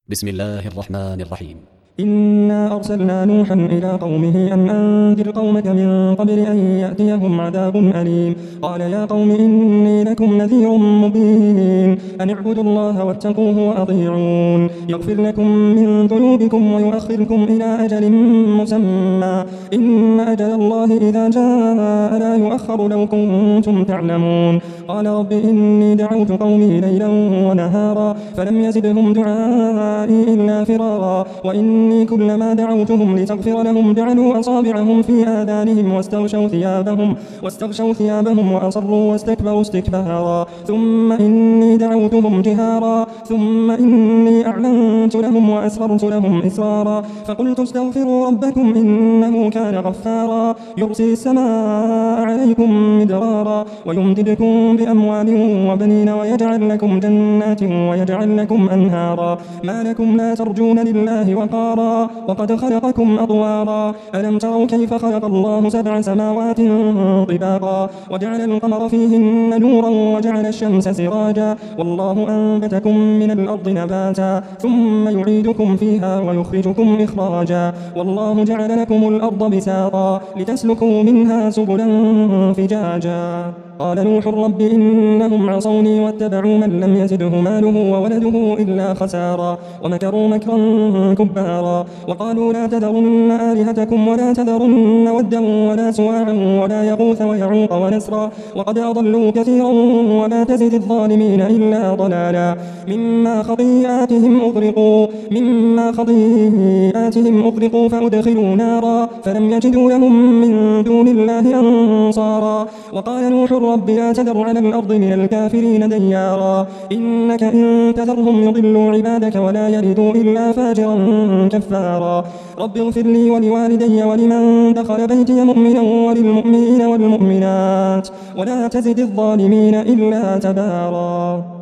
بسم الله الرحمن الرحيم. إنا أرسلنا نوحا إلى قومه أن أنذر قومك من قبل أن يأتيهم عذاب أليم. قال يا قوم إني لكم نذير مبين أن اعبدوا الله واتقوه وأطيعون يغفر لكم من ذنوبكم ويؤخركم إلى أجل مسمى إن أجل الله إذا جاء لا يؤخر لو كنتم تعلمون. قال رب إني دعوت قومي ليلا ونهارا فلم يزدهم دعائي إلا فرارا وإني كلما دعوتهم لتغفر لهم جعلوا أصابعهم في آذانهم واستغشوا ثيابهم وأصروا واستكبروا استكبارا ثم إني دعوتهم جهارا ثم إني أعلنت لهم وأسررت لهم إسرارا فقلت استغفروا ربكم إنه كان غفارا يرسل السماء عليكم مدرارا ويمددكم بأموال وبنين ويجعل لكم جنات ويجعل لكم أنهارا ما لكم لا ترجون لله وقارا وقد خلقكم أطوارا ألم تروا كيف خلق الله 7 سماوات طباقا وجعل القمر فيهن نورا وجعل الشمس سراجا والله أنبتكم من الأرض نباتا ثم يعيدكم فيها ويخرجكم إخراجا والله جعل لكم الأرض بساطا لتسلكوا منها سبلا فجاجا. قال نوح رب إنهم عصوني واتبعوا من لم يزده ماله وولده إلا خسارا ومكروا مكرا كبارا وقالوا لا تذرن آلهتكم ولا تذرن ودا ولا سواعا ولا يغوث ويعوق ونسرا وقد أضلوا كثيرا ولا تزد الظالمين إلا ضلالا مما خطيئاتهم أغرقوا فأدخلوا نارا فلم يجدوا لهم من دون الله أنصارا. وقال نوح رب لا تذر على الأرض من الكافرين ديارا إنك إن تذرهم يضلوا عبادك ولا يلدوا إلا فاجرا كفارا. رب اغفر لي ولوالدي ولمن دخل بيتي مؤمنا وللمؤمنين والمؤمنات ولا تزد الظالمين إلا تبارا.